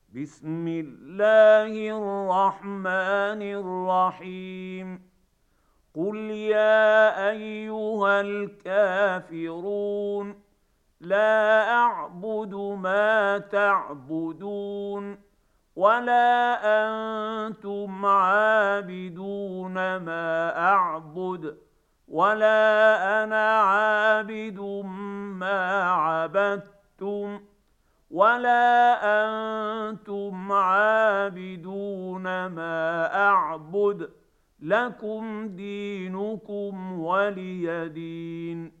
بسم الله الرحمن الرحيم. قل يا أيها الكافرون لا أعبد ما تعبدون ولا أنتم عابدون ما أعبد ولا أنا عابد ما عبدتم ولا أنتم عابدون ما أعبد لكم دينكم ولي دين.